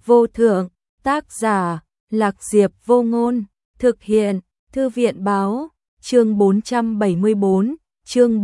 vô thượng, tác giả, Lạc Diệp Vô Ngôn, thực hiện, Thư viện báo, chương 474, chương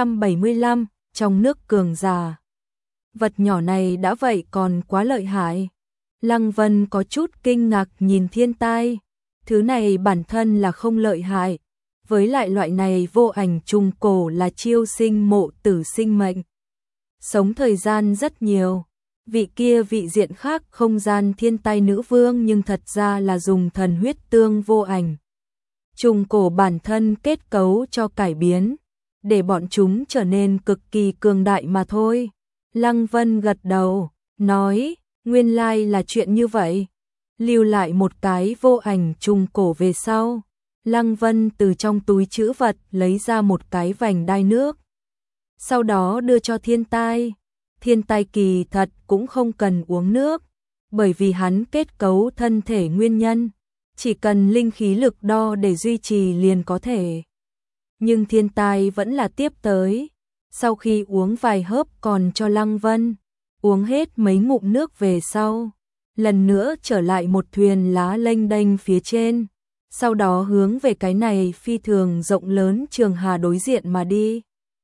475, trong nước cường giả. Vật nhỏ này đã vậy còn quá lợi hại. Lăng Vân có chút kinh ngạc nhìn thiên tai, thứ này bản thân là không lợi hại, với lại loại này vô ảnh trùng cổ là chiêu sinh mộ tử sinh mệnh. Sống thời gian rất nhiều, vị kia vị diện khác không gian thiên tai nữ vương nhưng thật ra là dùng thần huyết tương vô ảnh. Trùng cổ bản thân kết cấu cho cải biến, để bọn chúng trở nên cực kỳ cường đại mà thôi. Lăng Vân gật đầu, nói, nguyên lai là chuyện như vậy. Lưu lại một cái vô ảnh trùng cổ về sau. Lăng Vân từ trong túi trữ vật lấy ra một cái vành đai nước. Sau đó đưa cho thiên tai. Thiên tai kỳ thật cũng không cần uống nước, bởi vì hắn kết cấu thân thể nguyên nhân, chỉ cần linh khí lực đo để duy trì liền có thể. Nhưng thiên tai vẫn là tiếp tới, sau khi uống vài hớp còn cho Lăng Vân, uống hết mấy ngụm nước về sau, lần nữa trở lại một thuyền lá lênh đênh phía trên, sau đó hướng về cái này phi thường rộng lớn trường hà đối diện mà đi.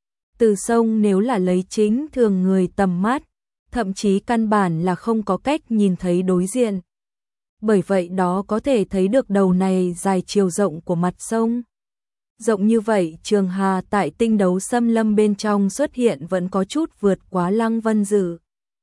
Từ sông nếu là lấy chính thường người tầm mắt, thậm chí căn bản là không có cách nhìn thấy đối diện. Bởi vậy đó có thể thấy được đầu này dài chiều rộng của mặt sông. Rộng như vậy trường hà tại tinh đấu xâm lâm bên trong xuất hiện vẫn có chút vượt quá Lăng Vân dự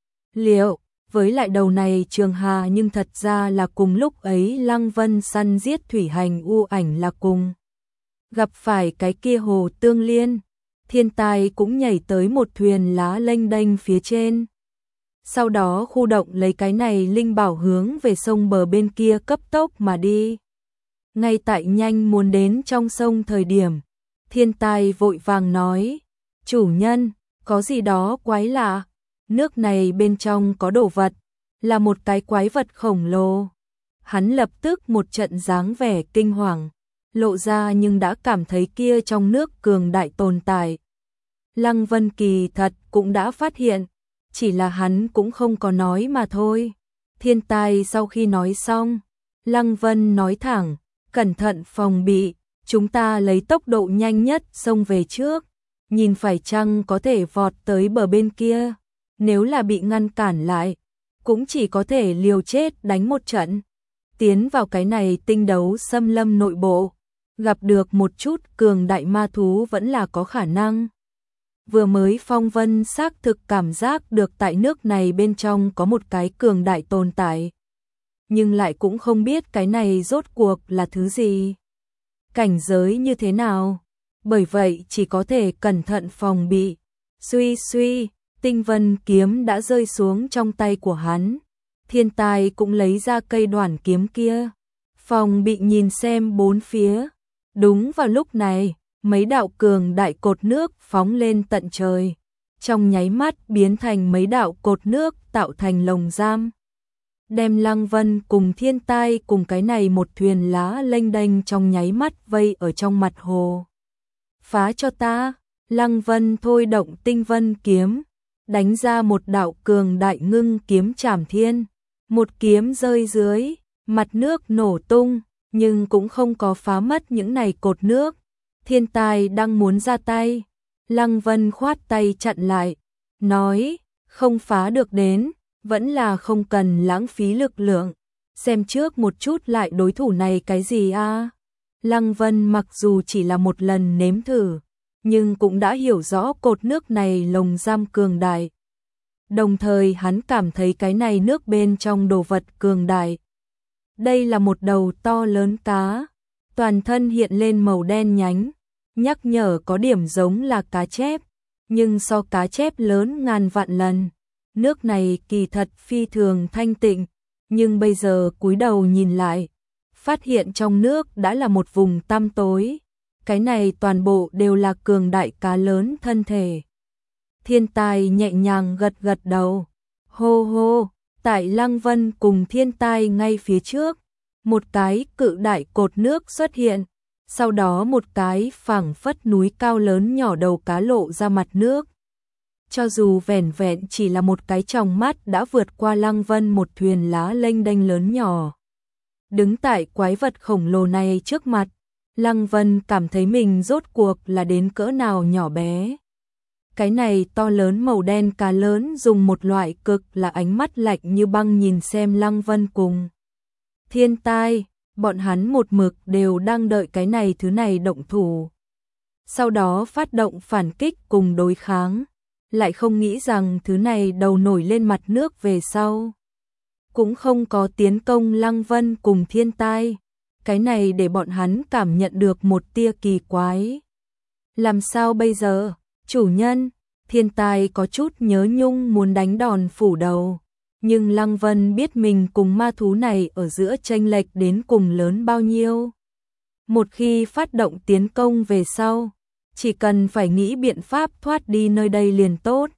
liệu. Với lại đầu này trường hà nhưng thật ra là cùng lúc ấy Lăng Vân săn giết thủy hành u ảnh là cùng. Gặp phải cái kia hồ Tương Liên, thiên tai cũng nhảy tới một thuyền lá lênh đênh phía trên. Sau đó khu động lấy cái này linh bảo hướng về sông bờ bên kia cấp tốc mà đi. Ngay tại nhanh muốn đến trong sông thời điểm, thiên tai vội vàng nói, chủ nhân, có gì đó quái lạ, nước này bên trong có đồ vật, là một cái quái vật khổng lồ. Hắn lập tức một trận dáng vẻ kinh hoàng, lộ ra nhưng đã cảm thấy kia trong nước cường đại tồn tại. Lăng Vân kỳ thật cũng đã phát hiện, chỉ là hắn cũng không có nói mà thôi. Thiên tai sau khi nói xong, Lăng Vân nói thẳng, cẩn thận phòng bị, chúng ta lấy tốc độ nhanh nhất xông về trước, nhìn phải chăng có thể vọt tới bờ bên kia, nếu là bị ngăn cản lại, cũng chỉ có thể liều chết đánh một trận. Tiến vào cái này tinh đấu xâm lâm nội bộ, gặp được một chút cường đại ma thú vẫn là có khả năng. Vừa mới Phong Vân xác thực cảm giác được tại nước này bên trong có một cái cường đại tồn tại, nhưng lại cũng không biết cái này rốt cuộc là thứ gì, cảnh giới như thế nào, bởi vậy chỉ có thể cẩn thận phòng bị. Suy suy, tinh vân kiếm đã rơi xuống trong tay của hắn, thiên tai cũng lấy ra cây đoản kiếm kia, phòng bị nhìn xem bốn phía. Đúng vào lúc này, mấy đạo cường đại cột nước phóng lên tận trời, trong nháy mắt biến thành mấy đạo cột nước tạo thành lồng giam, đem Lăng Vân cùng thiên tai cùng cái này một thuyền lá lênh đênh trong nháy mắt vây ở trong mặt hồ. Phá cho ta! Lăng Vân thôi động tinh vân kiếm, đánh ra một đạo cường đại ngưng kiếm trảm thiên, một kiếm rơi dưới, mặt nước nổ tung, nhưng cũng không có phá mất những này cột nước. Thiên tai đang muốn ra tay, Lăng Vân khoát tay chặn lại, nói, không phá được đến, vẫn là không cần lãng phí lực lượng, xem trước một chút lại đối thủ này cái gì a. Lăng Vân mặc dù chỉ là một lần nếm thử, nhưng cũng đã hiểu rõ cột nước này lồng giam cường đại. Đồng thời hắn cảm thấy cái này nước bên trong đồ vật cường đại. Đây là một đầu to lớn cá, toàn thân hiện lên màu đen nhánh, nhắc nhở có điểm giống là cá chép, nhưng so cá chép lớn ngàn vạn lần. Nước này kỳ thật phi thường thanh tịnh, nhưng bây giờ cúi đầu nhìn lại, phát hiện trong nước đã là một vùng tăm tối. Cái này toàn bộ đều là cường đại cá lớn thân thể. Thiên tai nhẹ nhàng gật gật đầu. Hô hô, tại Lăng Vân cùng thiên tai ngay phía trước, một cái cự đại cột nước xuất hiện, sau đó một cái phảng phất núi cao lớn nhỏ đầu cá lộ ra mặt nước. Cho dù vẻn vẹn chỉ là một cái tròng mắt đã vượt qua Lăng Vân một thuyền lá lênh đênh lớn nhỏ. Đứng tại quái vật khổng lồ này trước mặt, Lăng Vân cảm thấy mình rốt cuộc là đến cỡ nào nhỏ bé. Cái này to lớn màu đen cá lớn dùng một loại cực là ánh mắt lạnh như băng nhìn xem Lăng Vân cùng Thiên Tai, bọn hắn một mực đều đang đợi cái này thứ này động thủ. Sau đó phát động phản kích cùng đối kháng, lại không nghĩ rằng thứ này đầu nổi lên mặt nước về sau. Cũng không có tiến công Lăng Vân cùng Thiên Tai, cái này để bọn hắn cảm nhận được một tia kỳ quái. Làm sao bây giờ, chủ nhân? Thiên Tai có chút nhớ nhung muốn đánh đòn phủ đầu, nhưng Lăng Vân biết mình cùng ma thú này ở giữa chênh lệch đến cùng lớn bao nhiêu. Một khi phát động tiến công về sau, chỉ cần phải nghĩ biện pháp thoát đi nơi đây liền tốt.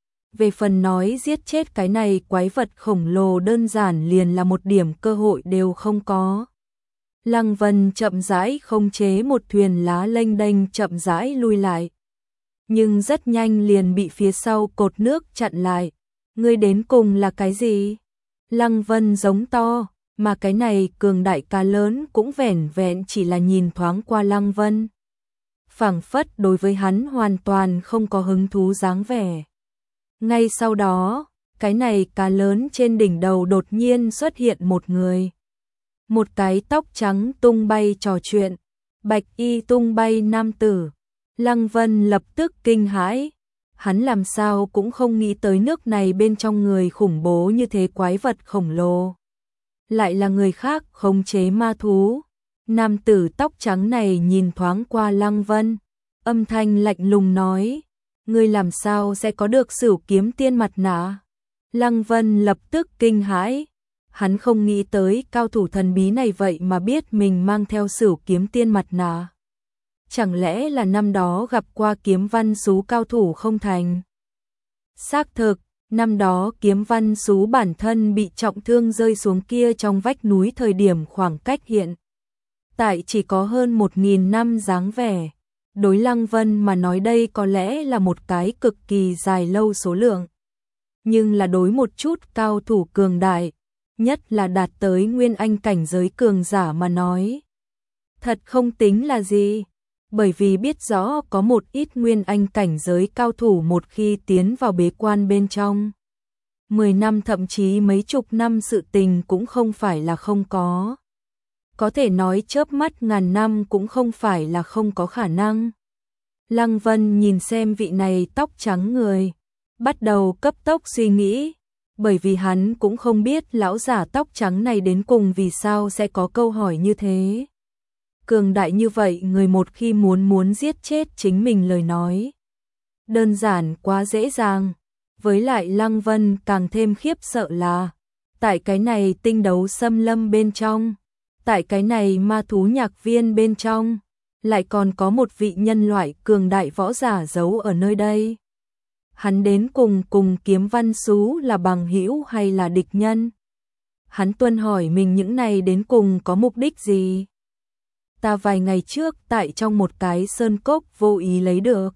Về phần nói giết chết cái này quái vật khổng lồ đơn giản liền là một điểm cơ hội đều không có. Lăng Vân chậm rãi khống chế một thuyền lá lênh đênh chậm rãi lui lại. Nhưng rất nhanh liền bị phía sau cột nước chặn lại. Ngươi đến cùng là cái gì? Lăng Vân giống to, mà cái này cường đại cá lớn cũng vẻn vẹn chỉ là nhìn thoáng qua Lăng Vân. Phảng phất đối với hắn hoàn toàn không có hứng thú dáng vẻ. Ngay sau đó, cái này cá lớn trên đỉnh đầu đột nhiên xuất hiện một người. Một cái tóc trắng tung bay trò chuyện, bạch y tung bay nam tử. Lăng Vân lập tức kinh hãi, hắn làm sao cũng không nghĩ tới nước này bên trong người khủng bố như thế quái vật khổng lồ. Lại là người khác khống chế ma thú. Nam tử tóc trắng này nhìn thoáng qua Lăng Vân, âm thanh lạnh lùng nói, ngươi làm sao sẽ có được Sửu Kiếm Tiên mặt nạ? Lăng Vân lập tức kinh hãi, hắn không nghĩ tới cao thủ thần bí này vậy mà biết mình mang theo Sửu Kiếm Tiên mặt nạ. Chẳng lẽ là năm đó gặp qua Kiếm Văn Sú cao thủ không thành? Xác thực, năm đó Kiếm Văn Sú bản thân bị trọng thương rơi xuống kia trong vách núi thời điểm khoảng cách hiện tại chỉ có hơn 1000 năm dáng vẻ. Đối Lăng Vân mà nói đây có lẽ là một cái cực kỳ dài lâu số lượng. Nhưng là đối một chút cao thủ cường đại, nhất là đạt tới nguyên anh cảnh giới cường giả mà nói. Thật không tính là gì, bởi vì biết rõ có một ít nguyên anh cảnh giới cao thủ một khi tiến vào bế quan bên trong. 10 năm thậm chí mấy chục năm sự tình cũng không phải là không có. Có thể nói chớp mắt ngàn năm cũng không phải là không có khả năng. Lăng Vân nhìn xem vị này tóc trắng người, bắt đầu cấp tốc suy nghĩ, bởi vì hắn cũng không biết lão giả tóc trắng này đến cùng vì sao sẽ có câu hỏi như thế. Cường đại như vậy người một khi muốn giết chết chính mình lời nói. Đơn giản quá dễ dàng, với lại Lăng Vân càng thêm khiếp sợ là, tại cái này tinh đấu xâm lâm bên trong, tại cái này ma thú nhạc viên bên trong, lại còn có một vị nhân loại cường đại võ giả giấu ở nơi đây. Hắn đến cùng Kiếm Văn Sú là bằng hữu hay là địch nhân? Hắn tuân hỏi mình những này đến cùng có mục đích gì? Ta vài ngày trước tại trong một cái sơn cốc vô ý lấy được.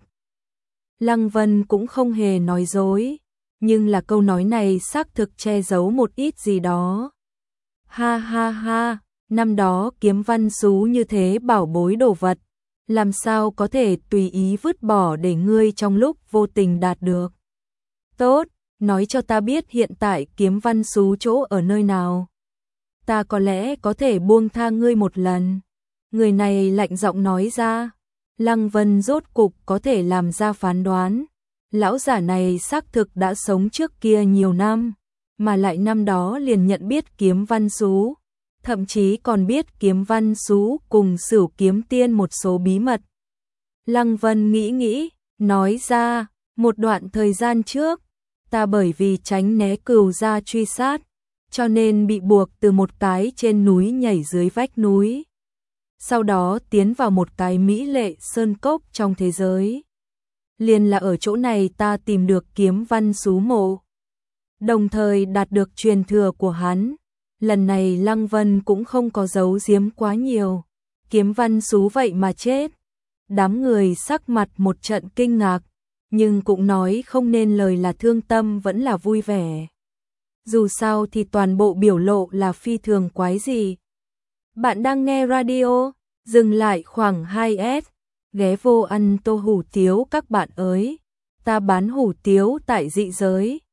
Lăng Vân cũng không hề nói dối, nhưng là câu nói này xác thực che giấu một ít gì đó. Ha ha ha, năm đó Kiếm Văn Sú như thế bảo bối đồ vật, làm sao có thể tùy ý vứt bỏ để ngươi trong lúc vô tình đạt được. Tốt, nói cho ta biết hiện tại Kiếm Văn Sú chỗ ở nơi nào. Ta có lẽ có thể buông tha ngươi một lần. Người này lạnh giọng nói ra. Lăng Vân rốt cục có thể làm ra phán đoán. Lão giả này xác thực đã sống trước kia nhiều năm, mà lại năm đó liền nhận biết Kiếm Văn Sú, thậm chí còn biết Kiếm Văn Sú cùng Sửu Kiếm Tiên một số bí mật. Lăng Vân nghĩ, nói ra, một đoạn thời gian trước, ta bởi vì tránh né cừu gia truy sát, cho nên bị buộc từ một cái trên núi nhảy dưới vách núi. Sau đó tiến vào một cái mỹ lệ sơn cốc trong thế giới. Liền là ở chỗ này ta tìm được Kiếm Văn Sú mộ, đồng thời đạt được truyền thừa của hắn. Lần này Lăng Vân cũng không có giấu giếm quá nhiều. Kiếm Văn Sú vậy mà chết. Đám người sắc mặt một trận kinh ngạc, nhưng cũng nói không nên lời là thương tâm vẫn là vui vẻ. Dù sao thì toàn bộ biểu lộ là phi thường quái dị. Bạn đang nghe radio, dừng lại khoảng 2S, ghé vô ăn tô hủ tiếu các bạn ơi. Ta bán hủ tiếu tại dị giới.